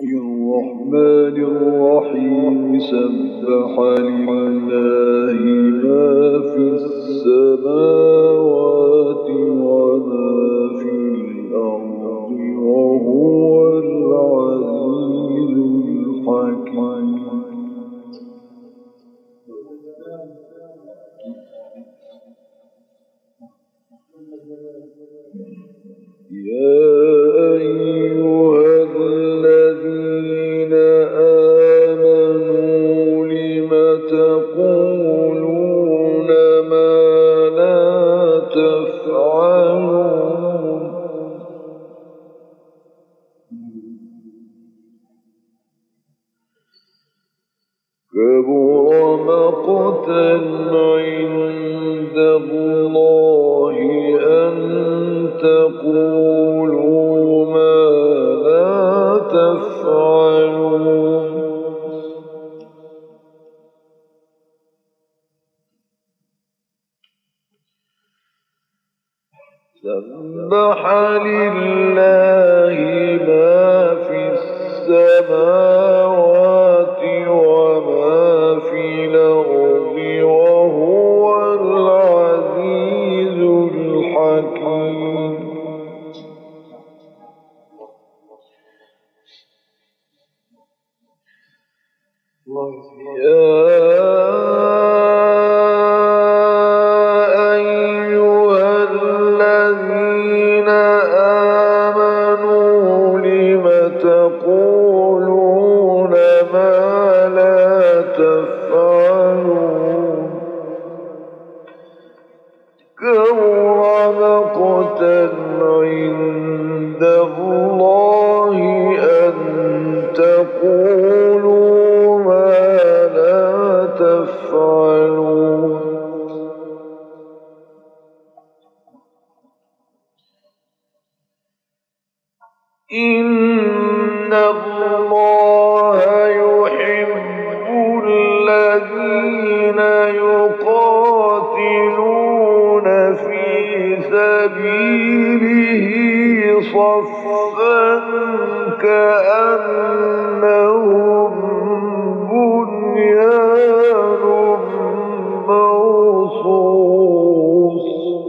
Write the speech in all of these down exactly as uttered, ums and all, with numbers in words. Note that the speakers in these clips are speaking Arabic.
الرحمن الرحيم سبح لله ما في السماوات وما في الأرض وهو العزيز الحكيم. يا أيها الذين آمنوا لم تقولون ما لا تفعلون كبر مقتا عند الله أن تقولوا ما لا تفعلون. سبح لله ما في السماوات وما في الأرض وهو العزيز الحكيم. يا أيها الذين آمنوا لم تقولون ما لا تفعلون كبر مقتا عند الله أن تقولوا ما لا تفعلون. إن الله يحب الذين يقاتلون في سبيله صفا كأنهم بنيان مرصوص.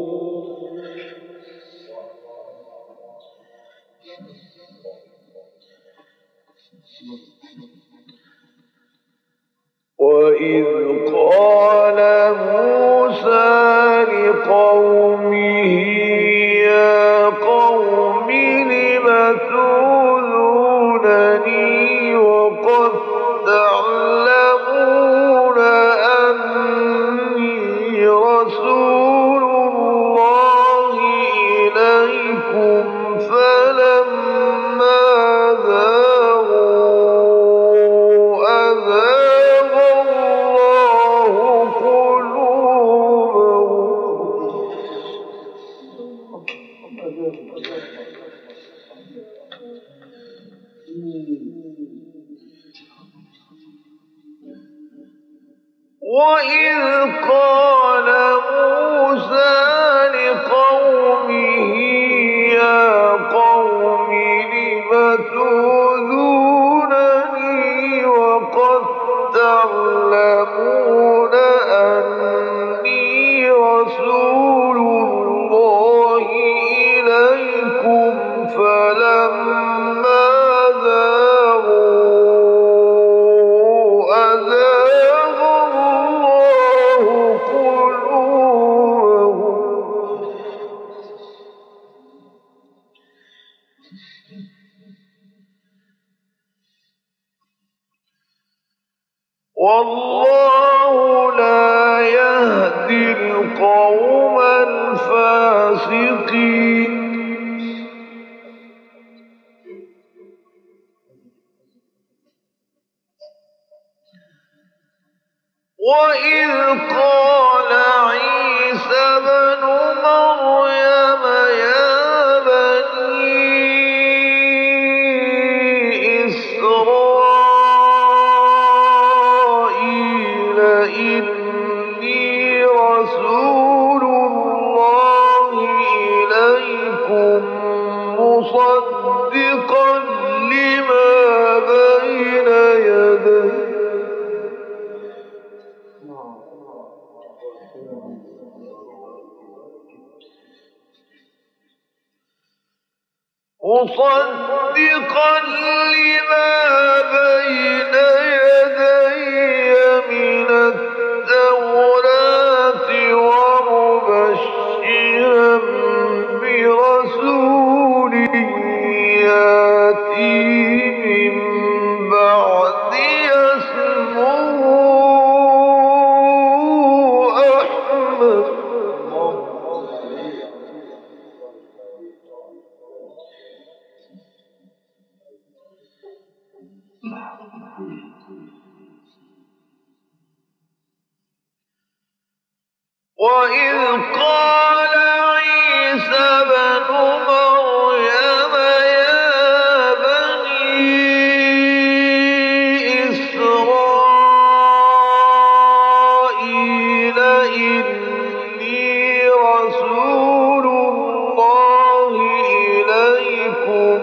وإذ قال موسى لقومه يا قوم لم تؤذونني وقد تعلمون أني رسول الله إليكم فلما زاغوا أزاغ الله قلوبهم. وإذ قال موسى لقومه يا قوم لم تؤذونني وقد تعلمون أني رسول الله إليكم فلما زاغوا أزاغ الله قلوبهم. والله لا يهدي القوم الفاسقين. وإذ قال عيسى ابن مريم يا بني إسرائيل إني رسول الله إليكم مصدقا لما بين مصدقا لما بين يدي من التوراة ومبشرا برسول يأتي من بعد اسمه أحمد. وإذ قال عيسى ابن مريم يا بني إسرائيل إني رسول الله إليكم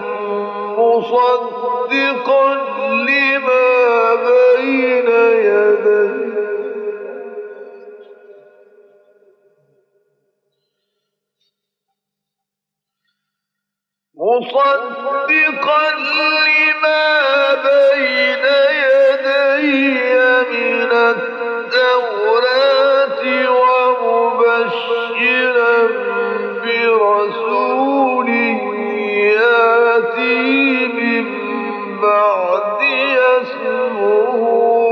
مصدقا لما بين يدي مصدقا لما بين يدي من التوراة ومبشرا برسول يأتي من بعد اسمه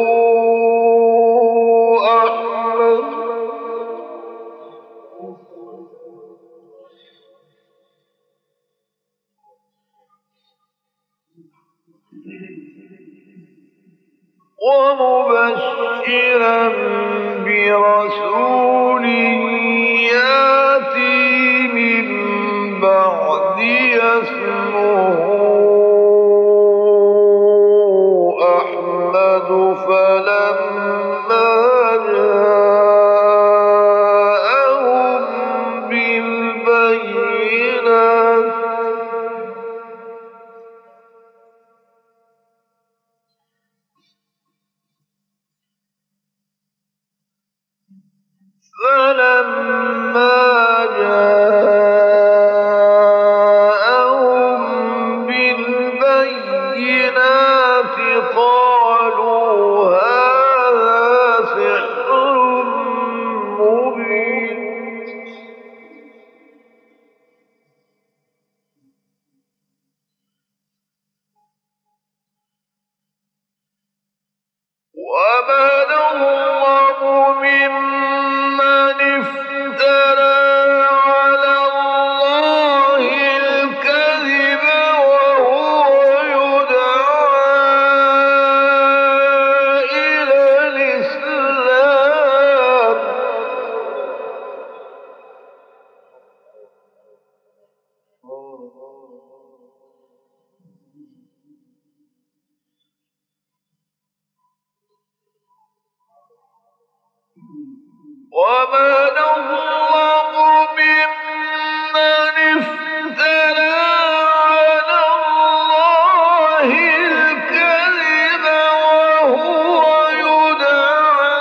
أحمد. ومبشرا برسول يأتي من بعد اسمه أحمد. فلما جاءهم بالبينات فلما جاءهم بالبينات قالوا هذا سحر مبين. ومن أظلم ممن افترى على الله الكذب وهو يدعى إلى الإسلام. ومن أظلم ممن افترى على الله الكذب وهو يدعى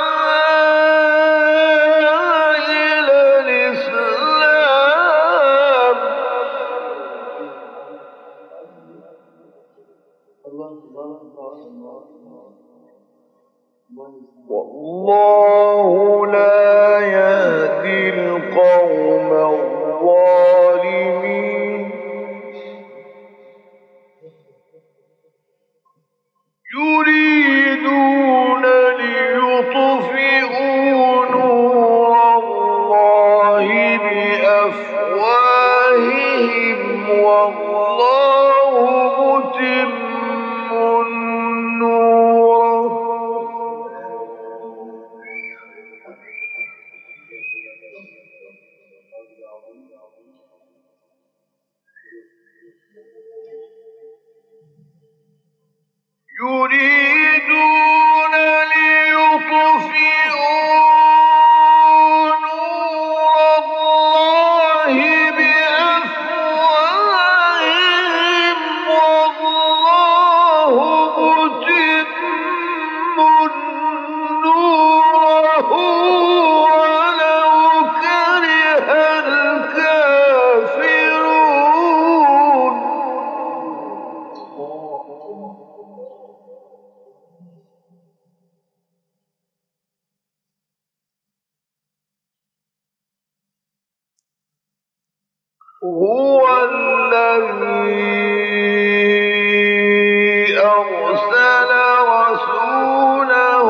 إلى الإسلام. والله لا يهدي القوم الظالمين. يريدون ليطفئوا نور الله بأفواههم والله متم نوره. يريدون ليطفئوا نور الله بأفواههم والله متم نوره ولو كره الكافرون. هو الذي أرسل رسوله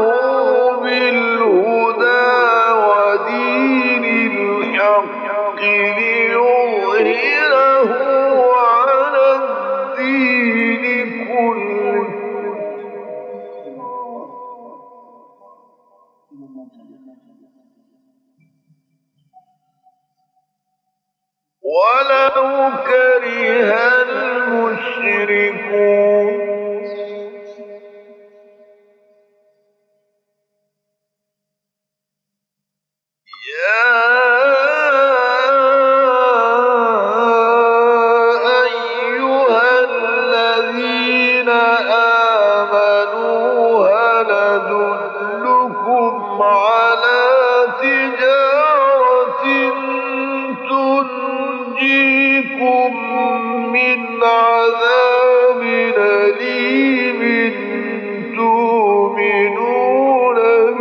بالهدى ودين الحق ليظهره على الدين كله ولو كره المشركون. يا أيها الذين آمنوا هل أدلكم على تجارة تنجيكم من عذاب أليم تؤمنون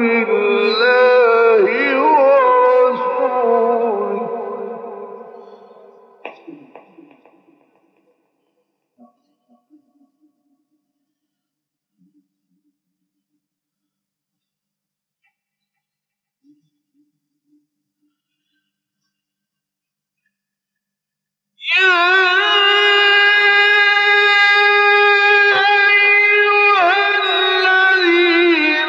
بالله ورسوله يا أيها الذين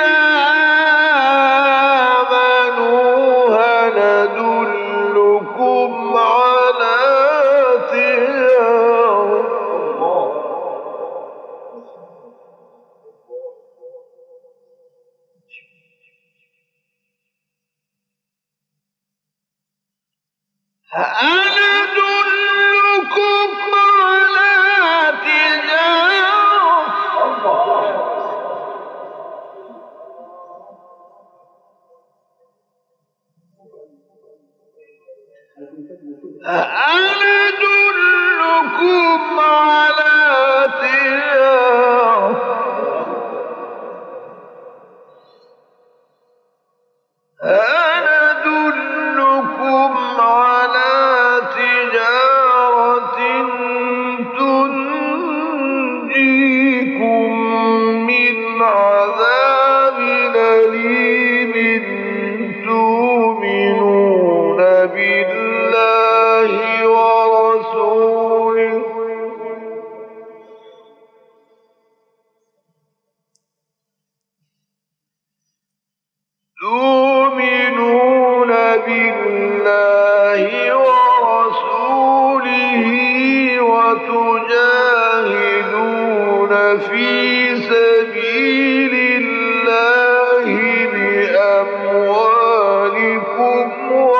آمنوا هل أدلكم على تجارة هل أدلكم على تجارة هل أدلكم على تجارة هل أدلكم على تجارة تنجيكم من عذاب أليم تؤمنون بالله ورسوله تؤمنون بالله ورسوله وتجاهدون في سبيل الله بأموالكم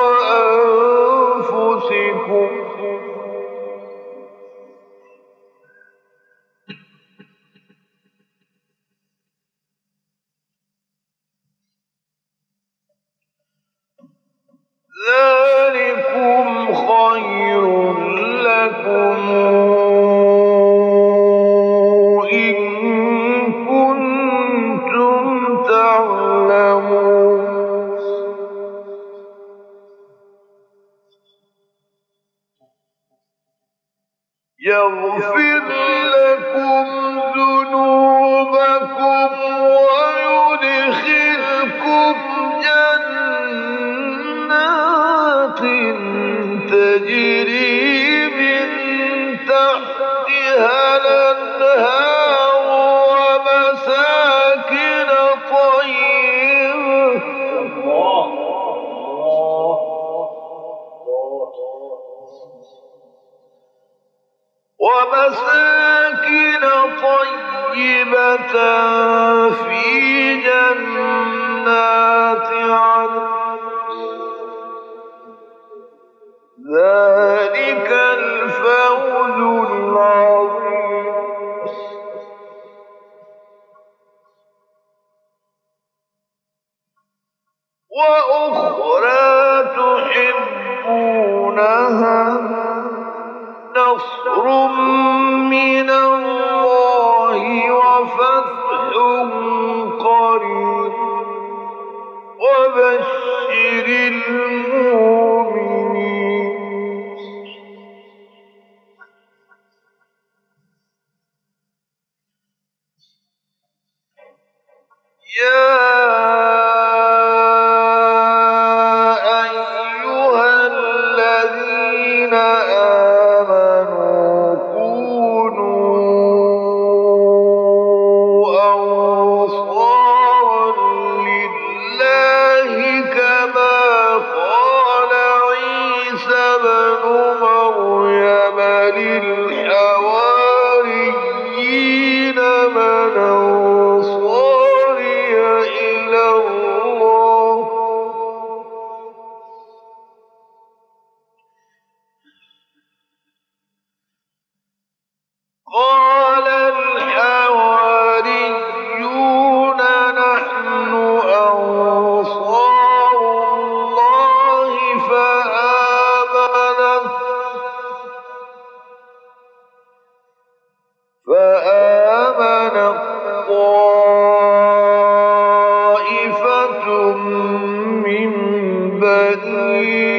وأنفسكم ذلكم خير لكم إن كنتم تعلمون يغفر لكم ذنوبكم ويدخلكم جنات تجري من تحتها الأنهار ومساكن طيبة ومساكن طيبة في جنات عدن ذلك الفوز العظيم. وأخرى تحبونها نصر من الله يا أيها الذين آمنوا كونوا أنصارا لله كما قال عيسى ابن مريم للحواريين من أنصاري إلى الله قال الحواريون نحن أنصار الله فآمنت فآمنت طائفة من بني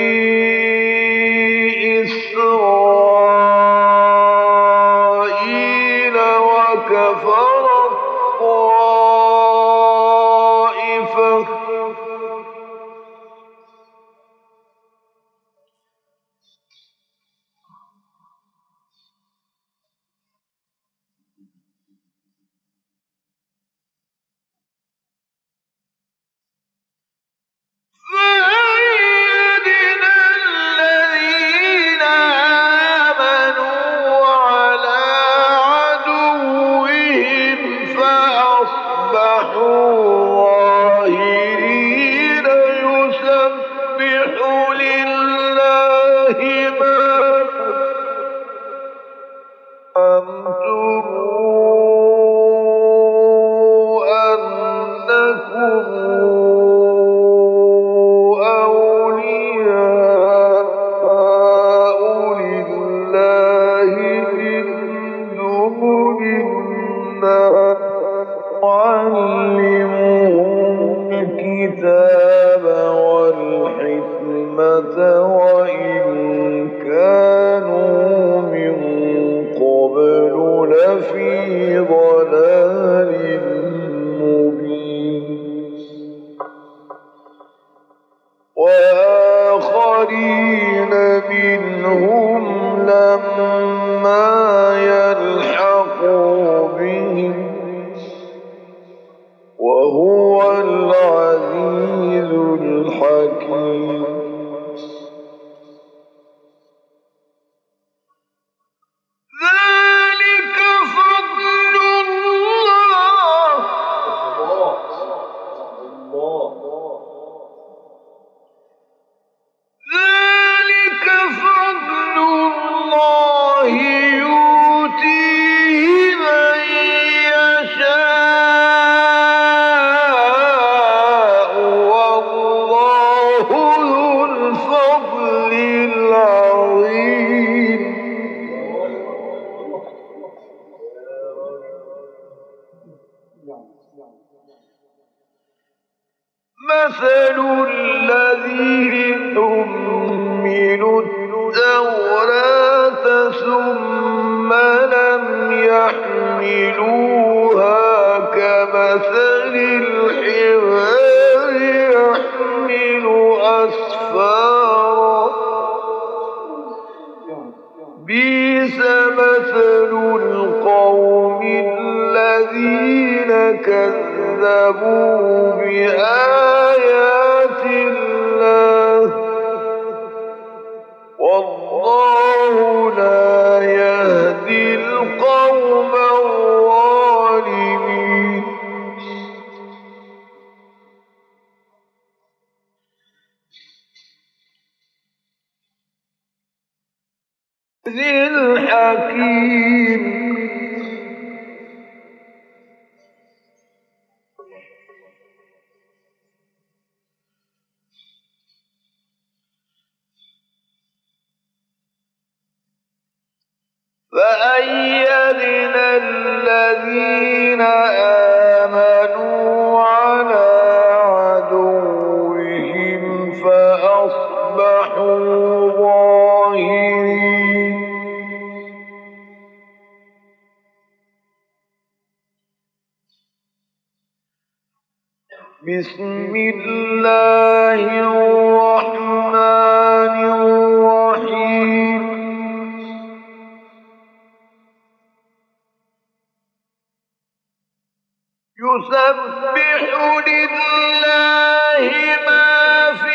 إسرائيل وكفرت طائفة فأيدنا الذين آمنوا على عدوهم فأصبحوا ظاهرين يسبح لله ما أنتم أنكم أولياء لله من دون الناس وعلموهم الكتاب والحكمة وإن كانوا من قبل لفي ضلال مبين وآخرين منهم لما يلحقوا بهم وهو العزيز الحكيم ذلك فضل الله ذلك فضل الله يؤتيه من يشاء والله ذو الفضل العظيم مثل الذين حملوا التوراة ثم لم يحملوها كمثل الحمار يحمل أسفارا بئس مثل القوم الذين كذبوا بآيات الله والله لا يهدي القوم الظالمين ذي الحكيم فأيدنا الذين آمنوا على عدوهم فأصبحوا ظاهرين بسم الله الرحمن الرحيم يسبح لله ما في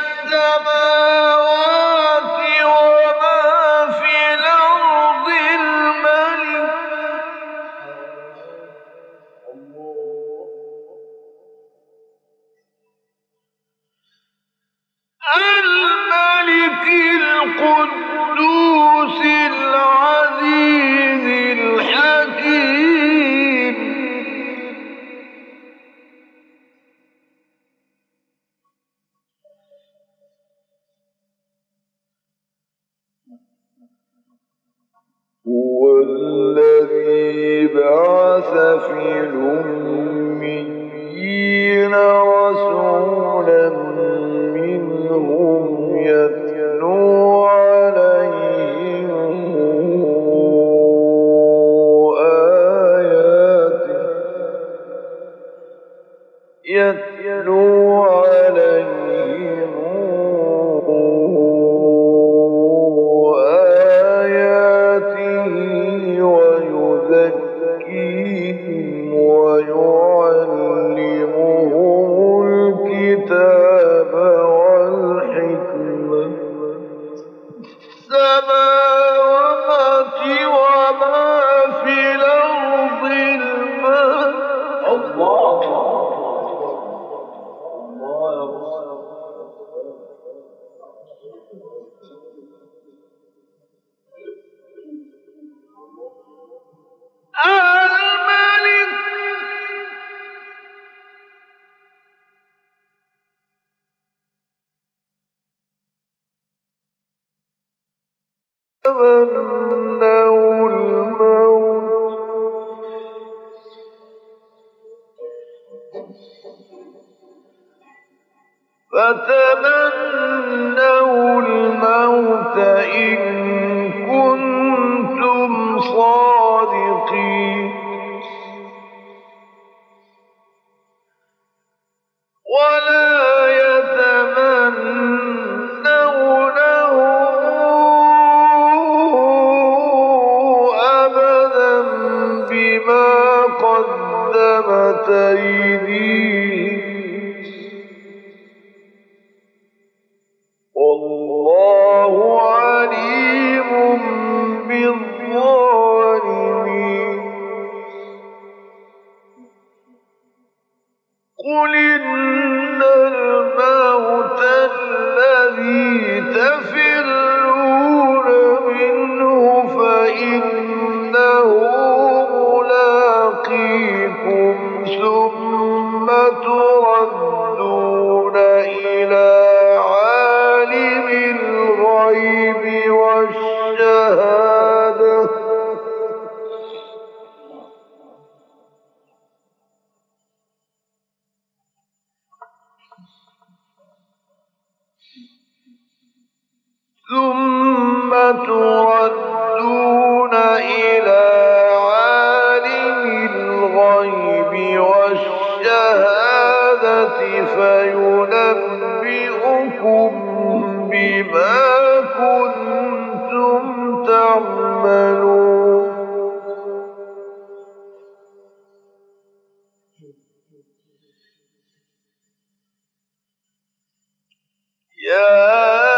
السماوات وما في الأرض الملك الملك القدوس العزيز الحكيم هو الذي بعث في الأميين رسولا منهم يتلو عليهم آياته يتلو عليهم آياته ويزكيهم ويعلمهم الكتاب والحكمة السماوات وما في الأرض الماء الله الملك تمنوا الموت فتمنوا الموت إن كنتم صادقين ولا يتمنونه أبدا بما قدمت أيديهم والله عليم بالظالمين قل إن الموت الذي تفرون منه فإنه ملاقيكم ثم تردون إلى عالم الغيب والشهادة ثم تردون إلى عالم الغيب والشهادة فينبئكم بما كنتم تعملون يا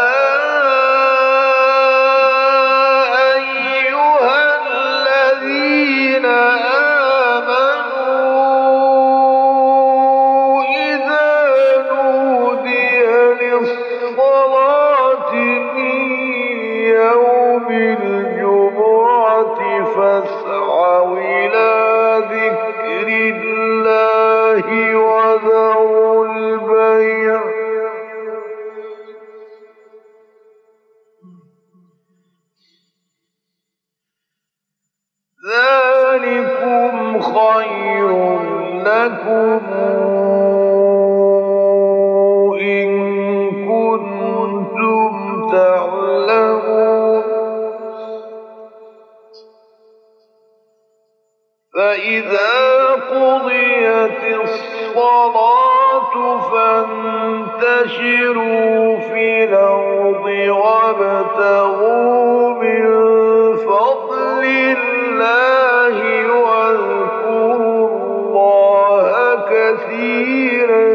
فاسعوا إلى ذكر الله وذروا البيع ذلكم خير لكم إن كنتم تعلمون فإذا قضيت الصلاة فانتشروا في الأرض وابتغوا من فضل الله واذكروا الله كثيرا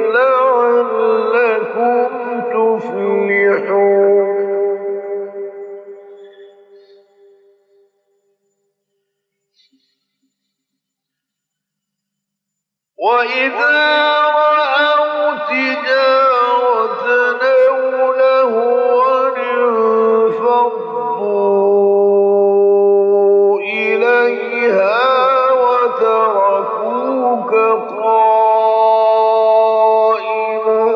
لعلكم تفلحون. وإذا رأوا تجارة أو لهوا انفضوا إليها وتركوك قائما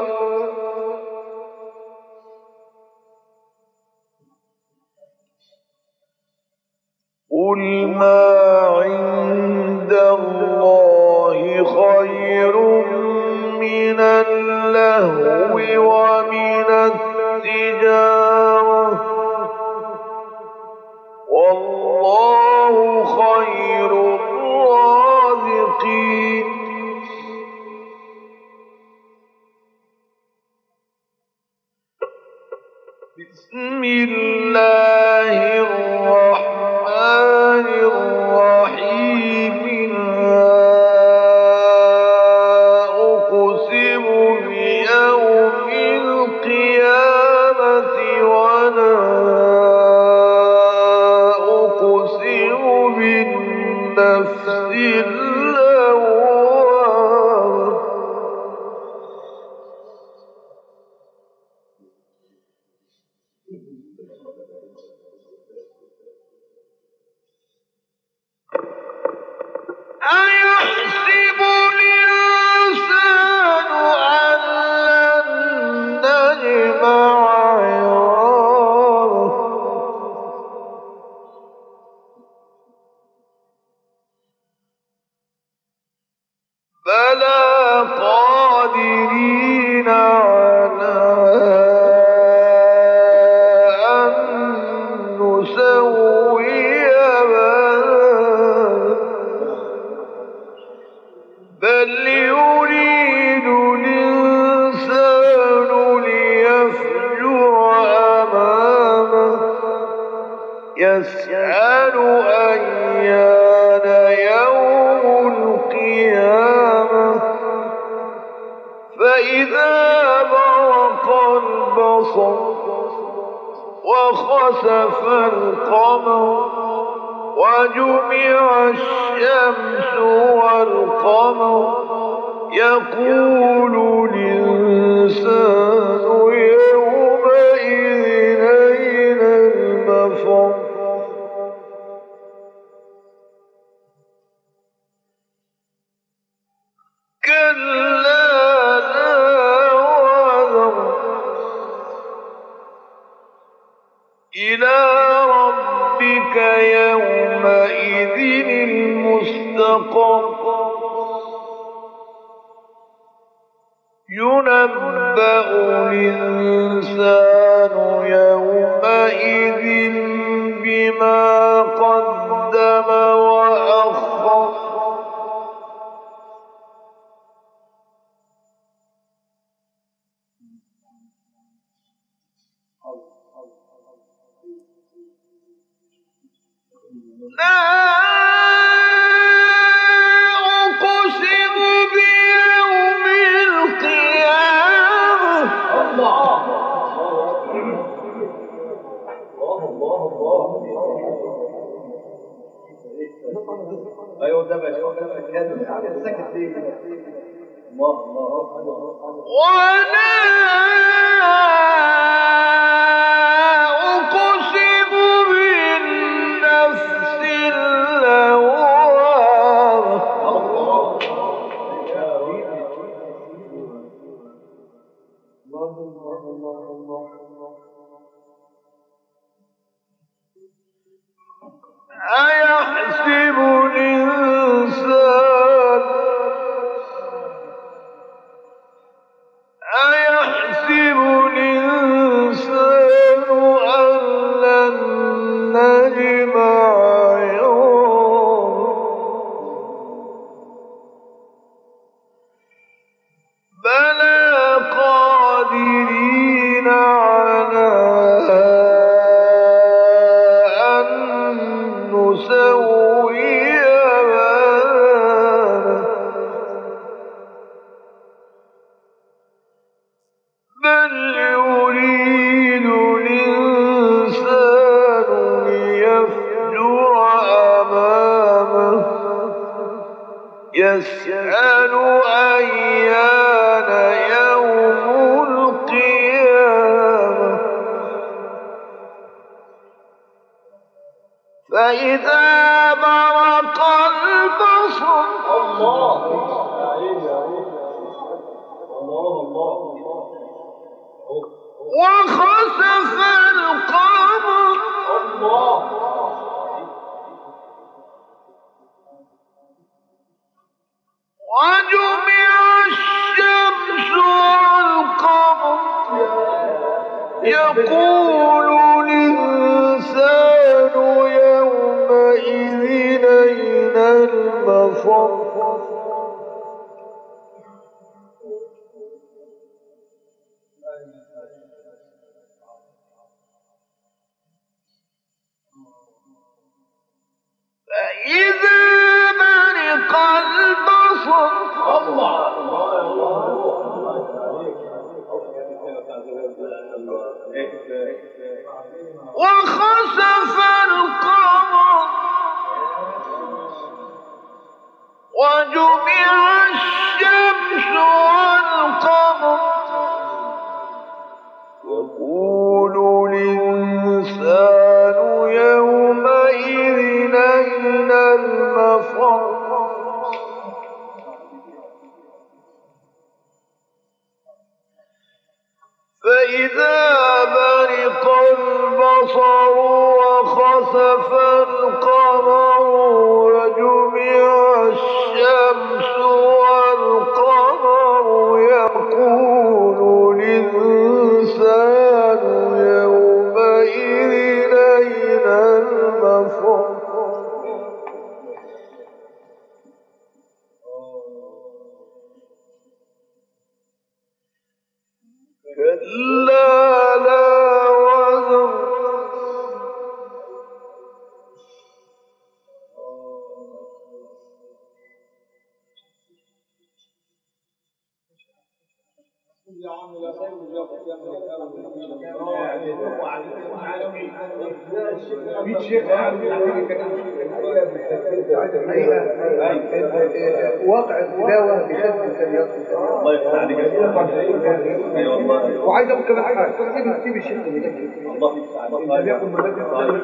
قل ما عند الله خير من اللهو ومن التجارة والله خير الرازقين. بسم الله الرحمن الرحيم. أقسم بيوم القيامة ولا أقسم بالنفس اللوامة. أيحسب الإنسان أن لن نجمع عظامه بلى قادرين على أن نسوي بنانه بل يريد الإنسان ليفجر أمامه يسأل أيان يوم القيامة فإذا برق البصر وخسف القمر وجمع الشمس والقمر يقول الإنسان يومئذ أين المفر كلا لا وزر إلى ربك يومئذ المستقر ينبأ الإنسان يومئذ بما قدم وأخر لا أقسم بيوم القيامة. الله الله الله. أيوة ده بقى ساكت ليه؟ الله الله. ولا أقسم بالنفس اللوامة الله الله الله الله. أيحسب الإنسان أيحسب الإنسان أيان يوم القيامة فإذا برق البصر الله الله وخسف القمر الله وجمع الشمس والقمر يقول الإنسان يومئذ أين المفر فإذا برق البصر وخسف القمر وجمع الشمس والقمر يقول الإنسان يومئذ أين المفر فإذا برق البصر وخسف القمر وجمع الشمس والقمر يقول الإنسان يومئذ أين المفر كلا لا وزر في شيخ واقع التلاوة بشكل سريع الله يفتح عليك اي والله وعايز اقول كمان حاجه سيب سيب الشيخ اللي جاي الله يفتح عليك بياكل مدد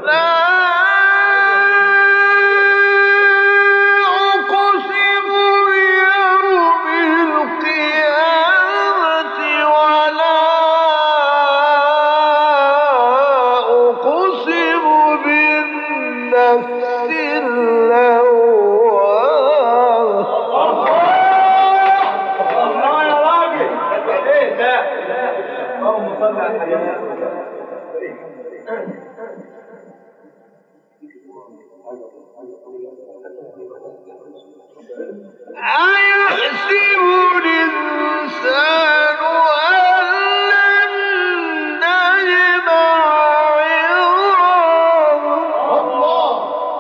أيحسب الإنسان أن لن نجمع عظامه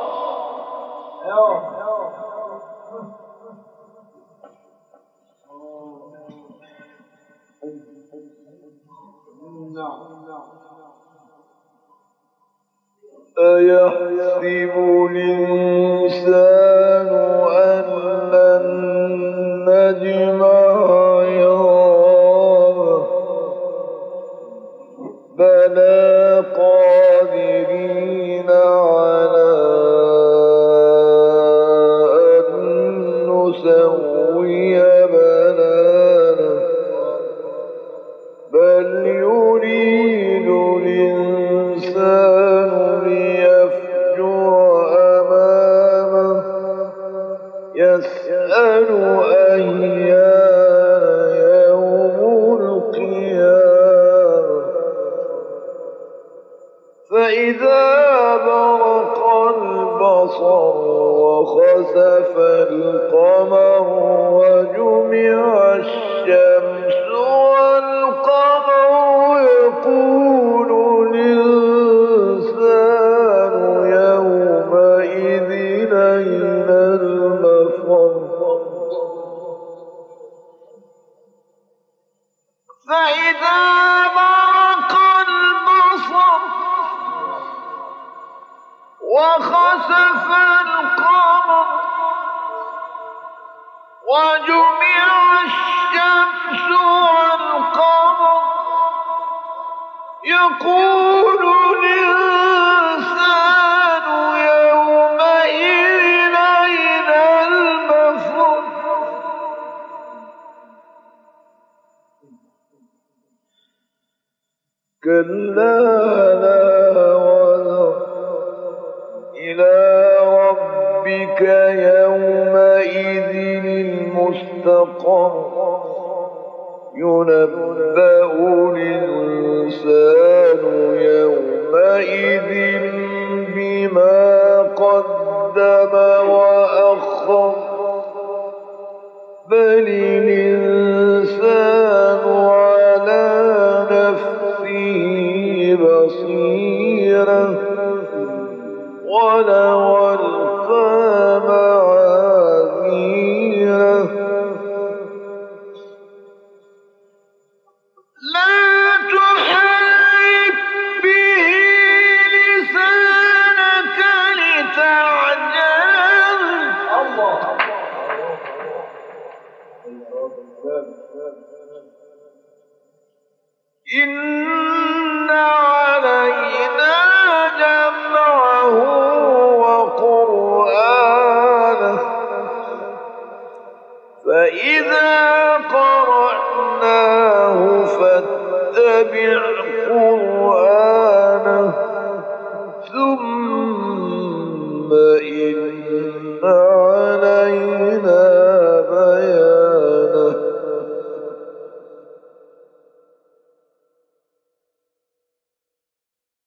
أيحسب الإنسان أن لن نجمع عظامه بلى قادرين على أن نسوي بنانه بل يريد الإنسان ليفجر أمامه يسأل أيان يوم القيامة فإذا برق البصر وخسف القمر وجمع الشمس والقمر يقول الإنسان يومئذ أين المفر فإذا برق البصر وخسف القمر وجمع الشمس والقمر يقول الإنسان يومئذ أين المفر كلا لا وزر إلى ربك يومئذ المستقر ينبأ الإنسان يومئذ بما قدم وأخر بل الإنسان على نفسه بصيرة ولو ألقى معاذيره لا تحرك به لسانك لتعجل الله إن علينا جمعه وقرآنه فإذا قرأناه فاتبع